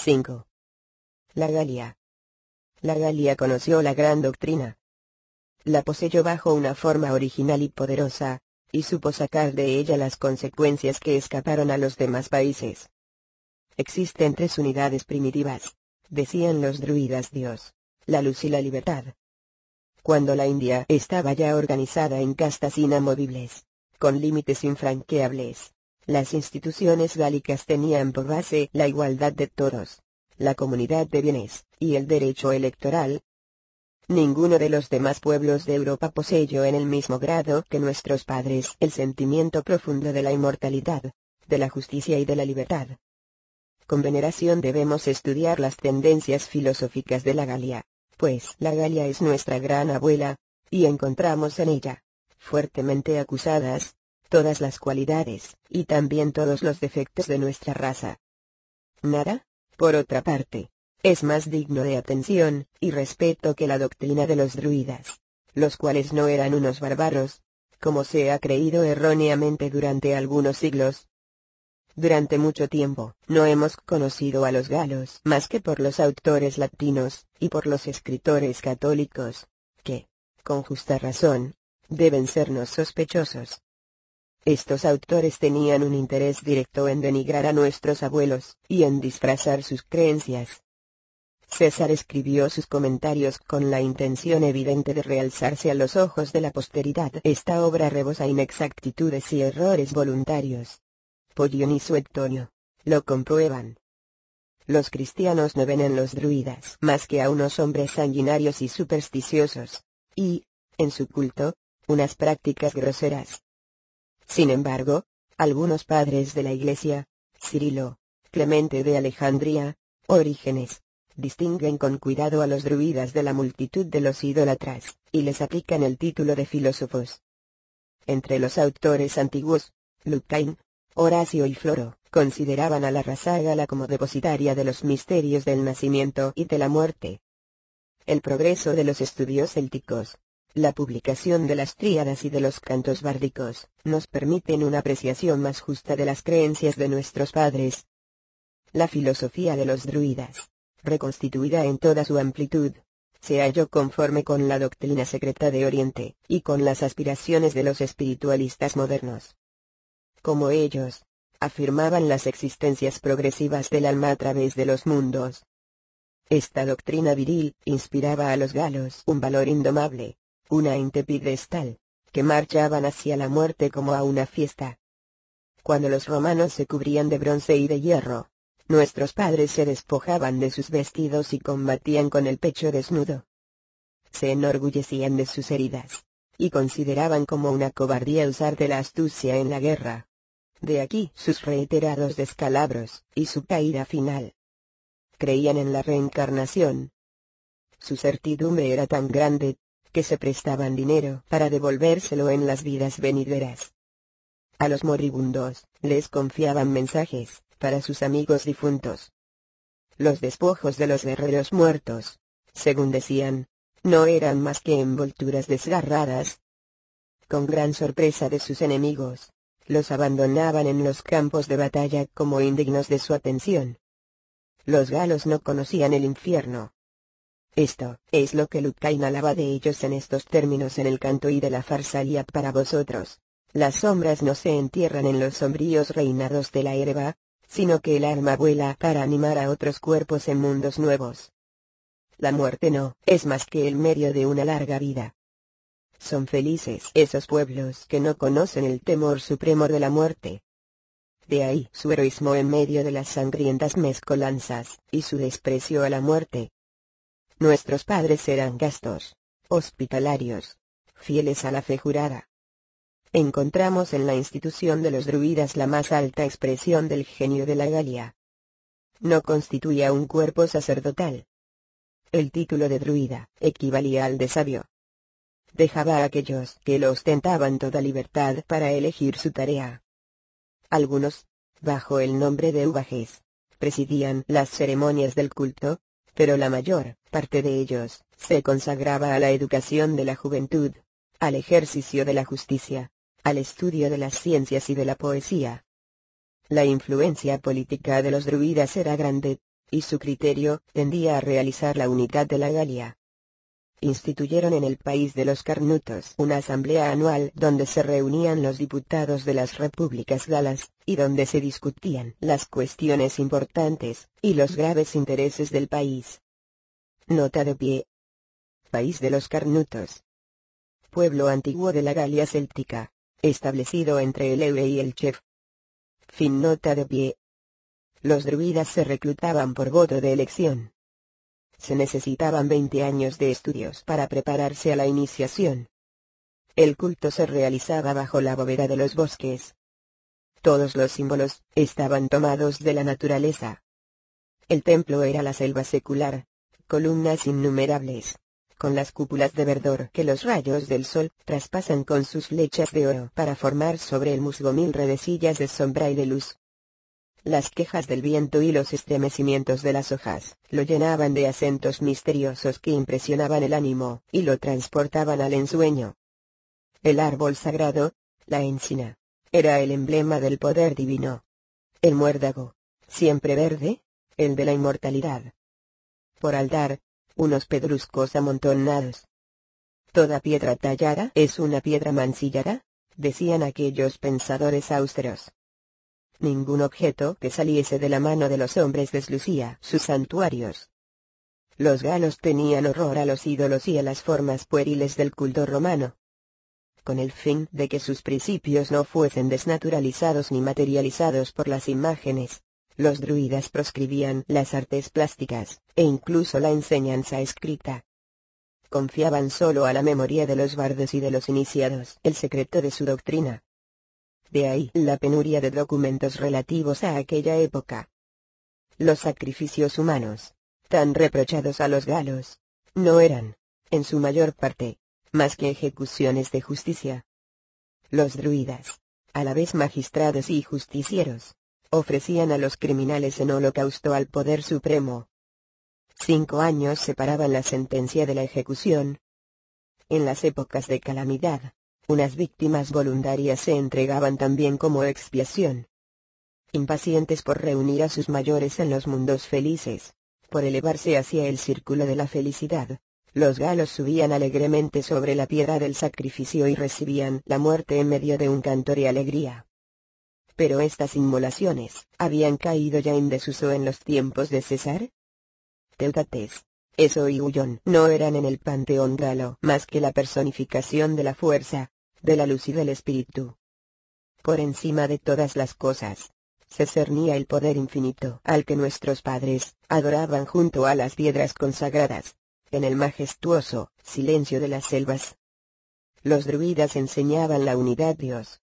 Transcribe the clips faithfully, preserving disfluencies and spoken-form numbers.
cinco. La Galia. La Galia conoció la gran doctrina. La poseyó bajo una forma original y poderosa, y supo sacar de ella las consecuencias que escaparon a los demás países. Existen tres unidades primitivas, decían los druidas: Dios, la luz y la libertad. Cuando la India estaba ya organizada en castas inamovibles, con límites infranqueables, las instituciones gálicas tenían por base la igualdad de todos, la comunidad de bienes, y el derecho electoral. Ninguno de los demás pueblos de Europa poseyó en el mismo grado que nuestros padres el sentimiento profundo de la inmortalidad, de la justicia y de la libertad. Con veneración debemos estudiar las tendencias filosóficas de la Galia, pues la Galia es nuestra gran abuela, y encontramos en ella, fuertemente acusadas, todas las cualidades, y también todos los defectos de nuestra raza. Nada, por otra parte, es más digno de atención y respeto que la doctrina de los druidas, los cuales no eran unos bárbaros, como se ha creído erróneamente durante algunos siglos. Durante mucho tiempo, no hemos conocido a los galos más que por los autores latinos, y por los escritores católicos, que, con justa razón, deben sernos sospechosos. Estos autores tenían un interés directo en denigrar a nuestros abuelos, y en disfrazar sus creencias. César escribió sus comentarios con la intención evidente de realzarse a los ojos de la posteridad. Esta obra rebosa inexactitudes y errores voluntarios. Polión y Suetonio lo comprueban. Los cristianos no ven en los druidas más que a unos hombres sanguinarios y supersticiosos, y, en su culto, unas prácticas groseras. Sin embargo, algunos padres de la Iglesia, Cirilo, Clemente de Alejandría, Orígenes, distinguen con cuidado a los druidas de la multitud de los idólatras, y les aplican el título de filósofos. Entre los autores antiguos, Lucain, Horacio y Floro, consideraban a la raza gala como depositaria de los misterios del nacimiento y de la muerte. El progreso de los estudios célticos, la publicación de las tríadas y de los cantos bárdicos, nos permiten una apreciación más justa de las creencias de nuestros padres. La filosofía de los druidas, reconstituida en toda su amplitud, se halló conforme con la doctrina secreta de Oriente, y con las aspiraciones de los espiritualistas modernos. Como ellos, afirmaban las existencias progresivas del alma a través de los mundos. Esta doctrina viril inspiraba a los galos un valor indomable, una intrepidez tal, que marchaban hacia la muerte como a una fiesta. Cuando los romanos se cubrían de bronce y de hierro, nuestros padres se despojaban de sus vestidos y combatían con el pecho desnudo. Se enorgullecían de sus heridas, y consideraban como una cobardía usar de la astucia en la guerra. De aquí sus reiterados descalabros, y su caída final. Creían en la reencarnación. Su certidumbre era tan grande, que se prestaban dinero para devolvérselo en las vidas venideras. A los moribundos, les confiaban mensajes, para sus amigos difuntos. Los despojos de los guerreros muertos, según decían, no eran más que envolturas desgarradas. Con gran sorpresa de sus enemigos, los abandonaban en los campos de batalla como indignos de su atención. Los galos no conocían el infierno. Esto es lo que Lucain alaba de ellos en estos términos en el canto y de la Farsalia: para vosotros, las sombras no se entierran en los sombríos reinados de la herba, sino que el alma vuela para animar a otros cuerpos en mundos nuevos. La muerte no es más que el medio de una larga vida. Son felices esos pueblos que no conocen el temor supremo de la muerte. De ahí su heroísmo en medio de las sangrientas mezcolanzas, y su desprecio a la muerte. Nuestros padres eran castos, hospitalarios, fieles a la fe jurada. Encontramos en la institución de los druidas la más alta expresión del genio de la Galia. No constituía un cuerpo sacerdotal. El título de druida equivalía al de sabio. Dejaba a aquellos que lo ostentaban toda libertad para elegir su tarea. Algunos, bajo el nombre de ubajes, presidían las ceremonias del culto, pero la mayor parte de ellos se consagraba a la educación de la juventud, al ejercicio de la justicia, al estudio de las ciencias y de la poesía. La influencia política de los druidas era grande, y su criterio tendía a realizar la unidad de la Galia. Instituyeron en el país de los Carnutos una asamblea anual donde se reunían los diputados de las repúblicas galas, y donde se discutían las cuestiones importantes, y los graves intereses del país. Nota de pie. País de los Carnutos. Pueblo antiguo de la Galia céltica, establecido entre el Eure y el Chef. Fin. Nota de pie. Los druidas se reclutaban por voto de elección. Se necesitaban veinte años de estudios para prepararse a la iniciación. El culto se realizaba bajo la bóveda de los bosques. Todos los símbolos estaban tomados de la naturaleza. El templo era la selva secular, columnas innumerables, con las cúpulas de verdor que los rayos del sol traspasan con sus flechas de oro para formar sobre el musgo mil redecillas de sombra y de luz. Las quejas del viento y los estremecimientos de las hojas lo llenaban de acentos misteriosos que impresionaban el ánimo y lo transportaban al ensueño. El árbol sagrado, la encina, era el emblema del poder divino. El muérdago, siempre verde, el de la inmortalidad. Por altar, unos pedruscos amontonados. Toda piedra tallada es una piedra mancillada, decían aquellos pensadores austeros. Ningún objeto que saliese de la mano de los hombres deslucía sus santuarios. Los galos tenían horror a los ídolos y a las formas pueriles del culto romano. Con el fin de que sus principios no fuesen desnaturalizados ni materializados por las imágenes, los druidas proscribían las artes plásticas, e incluso la enseñanza escrita. Confiaban solo a la memoria de los bardos y de los iniciados el secreto de su doctrina. De ahí la penuria de documentos relativos a aquella época. Los sacrificios humanos, tan reprochados a los galos, no eran, en su mayor parte, más que ejecuciones de justicia. Los druidas, a la vez magistrados y justicieros, ofrecían a los criminales en holocausto al poder supremo. Cinco años separaban la sentencia de la ejecución. En las épocas de calamidad, unas víctimas voluntarias se entregaban también como expiación. Impacientes por reunir a sus mayores en los mundos felices, por elevarse hacia el círculo de la felicidad, los galos subían alegremente sobre la piedra del sacrificio y recibían la muerte en medio de un canto de alegría. Pero estas inmolaciones habían caído ya en desuso en los tiempos de César. Teutates, Eso y Gullón no eran en el panteón galo más que la personificación de la fuerza, de la luz y del espíritu. Por encima de todas las cosas, se cernía el poder infinito al que nuestros padres adoraban junto a las piedras consagradas, en el majestuoso silencio de las selvas. Los druidas enseñaban la unidad Dios.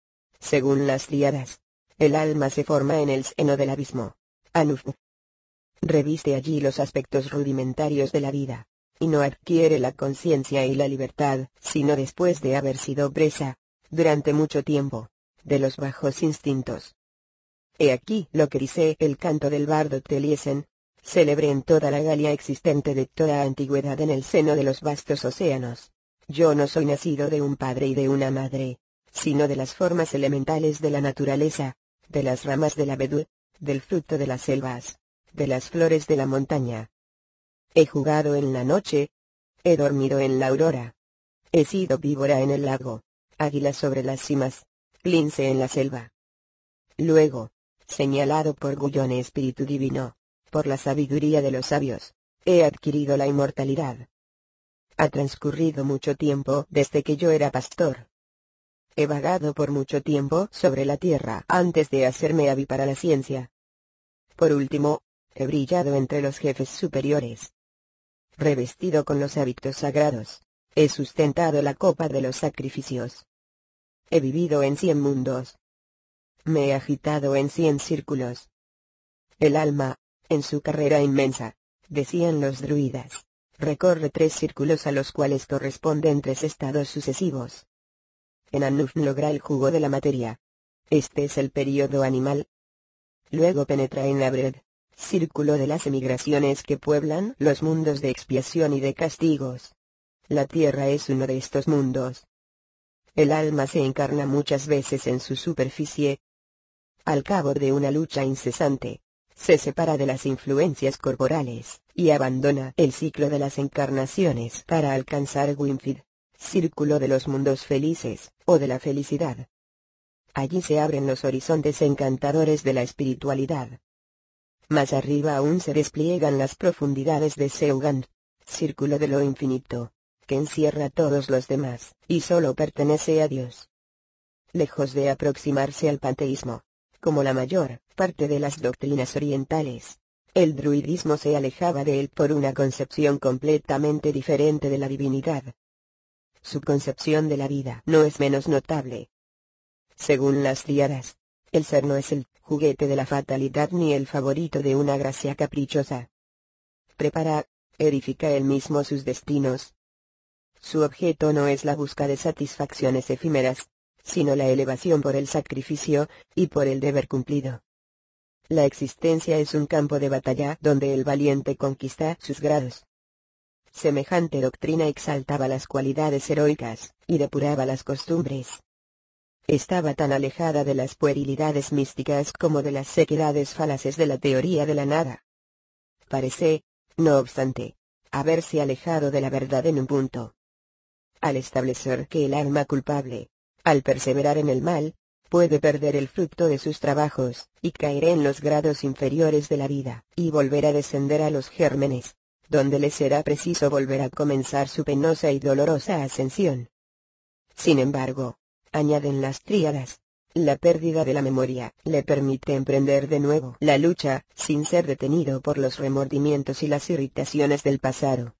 Según las tríadas, el alma se forma en el seno del abismo. Anuf. Reviste allí los aspectos rudimentarios de la vida, y no adquiere la conciencia y la libertad, sino después de haber sido presa, durante mucho tiempo, de los bajos instintos. He aquí lo que dice el canto del bardo Teliesen, célebre en toda la Galia existente de toda antigüedad en el seno de los vastos océanos. Yo no soy nacido de un padre y de una madre, sino de las formas elementales de la naturaleza, de las ramas del abedú, del fruto de las selvas, de las flores de la montaña. He jugado en la noche, he dormido en la aurora. He sido víbora en el lago, águila sobre las cimas, lince en la selva. Luego, señalado por Gullón espíritu divino, por la sabiduría de los sabios, he adquirido la inmortalidad. Ha transcurrido mucho tiempo desde que yo era pastor. He vagado por mucho tiempo sobre la tierra antes de hacerme hábil para la ciencia. Por último, he brillado entre los jefes superiores. Revestido con los hábitos sagrados, he sustentado la copa de los sacrificios. He vivido en cien mundos. Me he agitado en cien círculos. El alma, en su carrera inmensa, decían los druidas, recorre tres círculos a los cuales corresponden tres estados sucesivos. En Anuf logra el jugo de la materia. Este es el período animal. Luego penetra en Abred, círculo de las emigraciones que pueblan los mundos de expiación y de castigos. La tierra es uno de estos mundos. El alma se encarna muchas veces en su superficie. Al cabo de una lucha incesante, se separa de las influencias corporales, y abandona el ciclo de las encarnaciones para alcanzar Winfield, círculo de los mundos felices, o de la felicidad. Allí se abren los horizontes encantadores de la espiritualidad. Más arriba aún se despliegan las profundidades de Seugand, círculo de lo infinito, que encierra a todos los demás, y solo pertenece a Dios. Lejos de aproximarse al panteísmo, como la mayor parte de las doctrinas orientales, el druidismo se alejaba de él por una concepción completamente diferente de la divinidad. Su concepción de la vida no es menos notable. Según las tríadas, el ser no es el juguete de la fatalidad ni el favorito de una gracia caprichosa. Prepara, edifica él mismo sus destinos. Su objeto no es la busca de satisfacciones efímeras, sino la elevación por el sacrificio, y por el deber cumplido. La existencia es un campo de batalla donde el valiente conquista sus grados. Semejante doctrina exaltaba las cualidades heroicas, y depuraba las costumbres. Estaba tan alejada de las puerilidades místicas como de las sequedades falaces de la teoría de la nada. Parece, no obstante, haberse alejado de la verdad en un punto. Al establecer que el alma culpable, al perseverar en el mal, puede perder el fruto de sus trabajos, y caer en los grados inferiores de la vida, y volver a descender a los gérmenes, donde le será preciso volver a comenzar su penosa y dolorosa ascensión. Sin embargo, añaden las tríadas, la pérdida de la memoria le permite emprender de nuevo la lucha, sin ser detenido por los remordimientos y las irritaciones del pasado.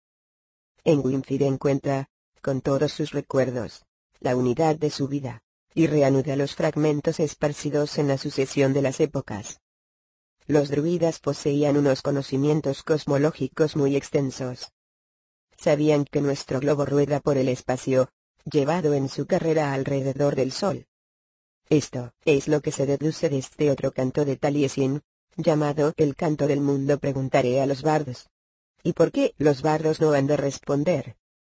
En Winfield encuentra, con todos sus recuerdos, la unidad de su vida, y reanuda los fragmentos esparcidos en la sucesión de las épocas. Los druidas poseían unos conocimientos cosmológicos muy extensos. Sabían que nuestro globo rueda por el espacio, llevado en su carrera alrededor del Sol. Esto es lo que se deduce de este otro canto de Taliesin, llamado el canto del mundo. Preguntaré a los bardos. ¿Y por qué los bardos no han de responder?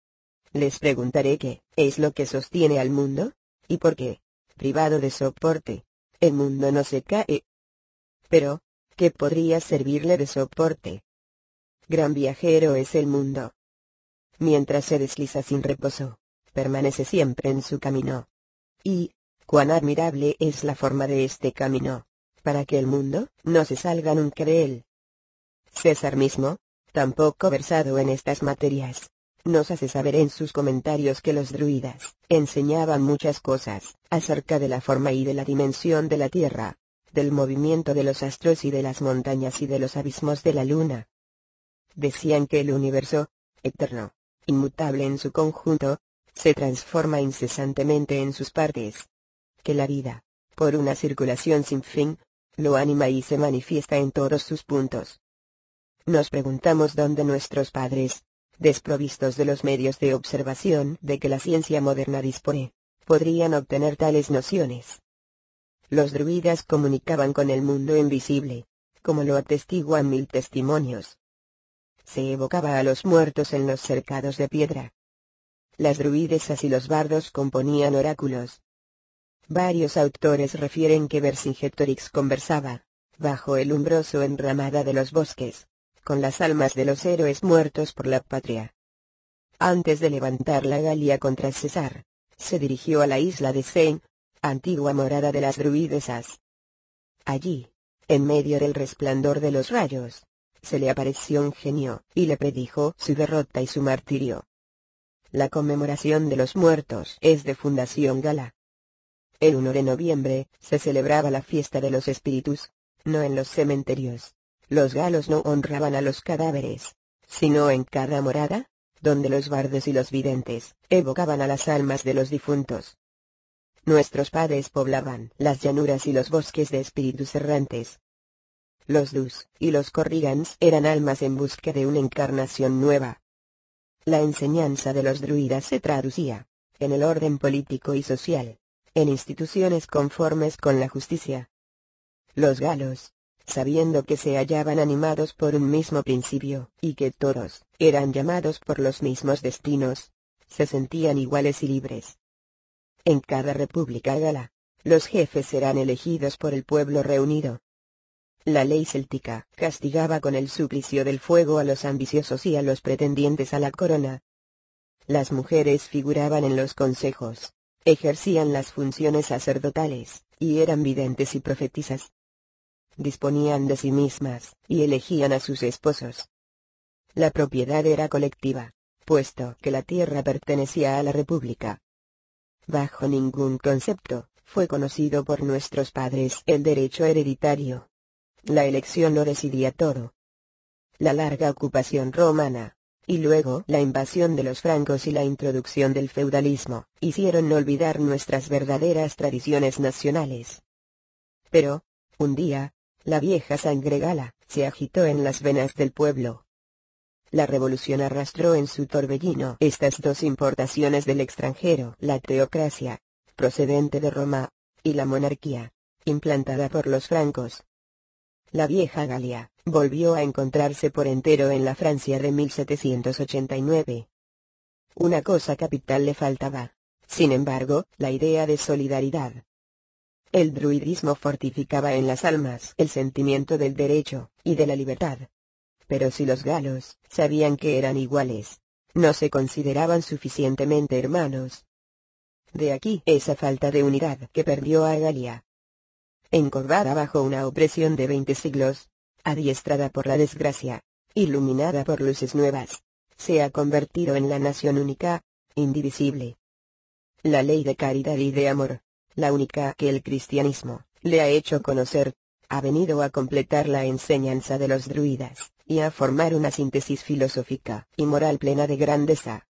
Les preguntaré qué es lo que sostiene al mundo, y por qué, privado de soporte, el mundo no se cae. Pero, ¿qué podría servirle de soporte? Gran viajero es el mundo. Mientras se desliza sin reposo, permanece siempre en su camino. Y, cuán admirable es la forma de este camino, para que el mundo no se salga nunca de él. César mismo, tampoco versado en estas materias, nos hace saber en sus comentarios que los druidas enseñaban muchas cosas acerca de la forma y de la dimensión de la Tierra, del movimiento de los astros y de las montañas y de los abismos de la luna. Decían que el universo, eterno, inmutable en su conjunto, se transforma incesantemente en sus partes. Que la vida, por una circulación sin fin, lo anima y se manifiesta en todos sus puntos. Nos preguntamos dónde nuestros padres, desprovistos de los medios de observación de que la ciencia moderna dispone, podrían obtener tales nociones. Los druidas comunicaban con el mundo invisible, como lo atestiguan mil testimonios. Se evocaba a los muertos en los cercados de piedra. Las druidesas y los bardos componían oráculos. Varios autores refieren que Vercingetorix conversaba, bajo el umbroso enramada de los bosques, con las almas de los héroes muertos por la patria. Antes de levantar la Galia contra César, se dirigió a la isla de Sein, antigua morada de las druidesas. Allí, en medio del resplandor de los rayos, se le apareció un genio, y le predijo su derrota y su martirio. La conmemoración de los muertos es de fundación gala. El uno de noviembre, se celebraba la fiesta de los espíritus, no en los cementerios. Los galos no honraban a los cadáveres, sino en cada morada, donde los bardos y los videntes evocaban a las almas de los difuntos. Nuestros padres poblaban las llanuras y los bosques de espíritus errantes. Los Dus y los Corrigans eran almas en busca de una encarnación nueva. La enseñanza de los druidas se traducía, en el orden político y social, en instituciones conformes con la justicia. Los galos, sabiendo que se hallaban animados por un mismo principio, y que todos eran llamados por los mismos destinos, se sentían iguales y libres. En cada república gala, los jefes serán elegidos por el pueblo reunido. La ley céltica castigaba con el suplicio del fuego a los ambiciosos y a los pretendientes a la corona. Las mujeres figuraban en los consejos, ejercían las funciones sacerdotales, y eran videntes y profetisas. Disponían de sí mismas, y elegían a sus esposos. La propiedad era colectiva, puesto que la tierra pertenecía a la República. Bajo ningún concepto, fue conocido por nuestros padres el derecho hereditario. La elección lo decidía todo. La larga ocupación romana, y luego la invasión de los francos y la introducción del feudalismo, hicieron olvidar nuestras verdaderas tradiciones nacionales. Pero, un día, la vieja sangre gala se agitó en las venas del pueblo. La revolución arrastró en su torbellino estas dos importaciones del extranjero: la teocracia, procedente de Roma, y la monarquía, implantada por los francos. La vieja Galia volvió a encontrarse por entero en la Francia de mil setecientos ochenta y nueve. Una cosa capital le faltaba, sin embargo, la idea de solidaridad. El druidismo fortificaba en las almas el sentimiento del derecho y de la libertad. Pero si los galos sabían que eran iguales, no se consideraban suficientemente hermanos. De aquí esa falta de unidad que perdió a Galia. Encorvada bajo una opresión de veinte siglos, adiestrada por la desgracia, iluminada por luces nuevas, se ha convertido en la nación única, indivisible. La ley de caridad y de amor, la única que el cristianismo le ha hecho conocer, ha venido a completar la enseñanza de los druidas, y a formar una síntesis filosófica y moral plena de grandeza.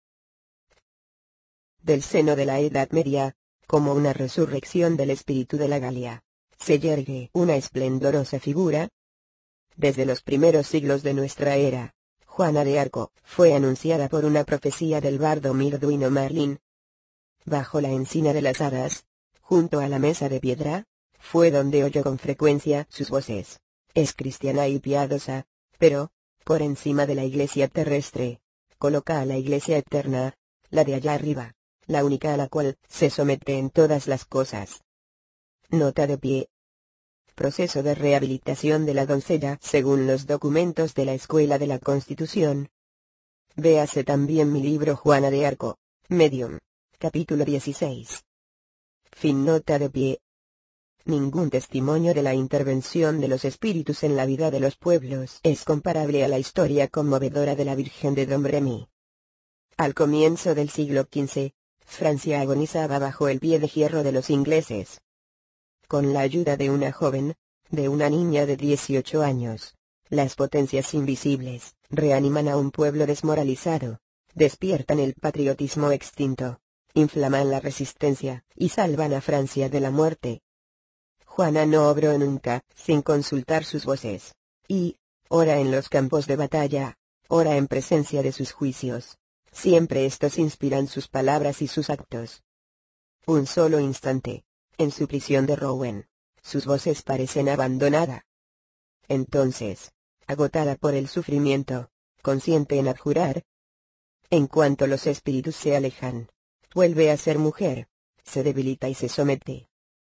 Del seno de la Edad Media, como una resurrección del espíritu de la Galia, se yergue una esplendorosa figura. Desde los primeros siglos de nuestra era, Juana de Arco fue anunciada por una profecía del bardo mirduino Merlín. Bajo la encina de las hadas, junto a la mesa de piedra, fue donde oyó con frecuencia sus voces. Es cristiana y piadosa, pero, por encima de la iglesia terrestre, coloca a la iglesia eterna, la de allá arriba, la única a la cual se somete en todas las cosas. Nota de pie. Proceso de rehabilitación de la doncella según los documentos de la Escuela de la Constitución. Véase también mi libro Juana de Arco, Medium, capítulo dieciséis. Fin. Nota de pie. Ningún testimonio de la intervención de los espíritus en la vida de los pueblos es comparable a la historia conmovedora de la Virgen de Domremy. Al comienzo del siglo quince, Francia agonizaba bajo el pie de hierro de los ingleses. Con la ayuda de una joven, de una niña de dieciocho años, las potencias invisibles reaniman a un pueblo desmoralizado, despiertan el patriotismo extinto, inflaman la resistencia y salvan a Francia de la muerte. Juana no obró nunca sin consultar sus voces, y, ora en los campos de batalla, ora en presencia de sus juicios, siempre estos inspiran sus palabras y sus actos. Un solo instante, en su prisión de Rouen, sus voces parecen abandonada. Entonces, agotada por el sufrimiento, consiente en abjurar. En cuanto los espíritus se alejan, vuelve a ser mujer, se debilita y se somete.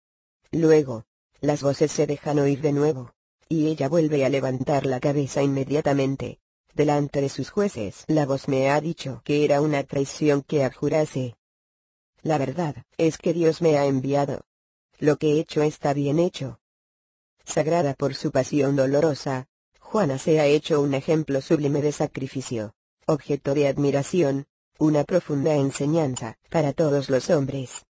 Luego, las voces se dejan oír de nuevo, y ella vuelve a levantar la cabeza inmediatamente. Delante de sus jueces la voz me ha dicho que era una traición que abjurase. La verdad es que Dios me ha enviado. Lo que he hecho está bien hecho. Sagrada por su pasión dolorosa, Juana se ha hecho un ejemplo sublime de sacrificio, objeto de admiración, una profunda enseñanza para todos los hombres.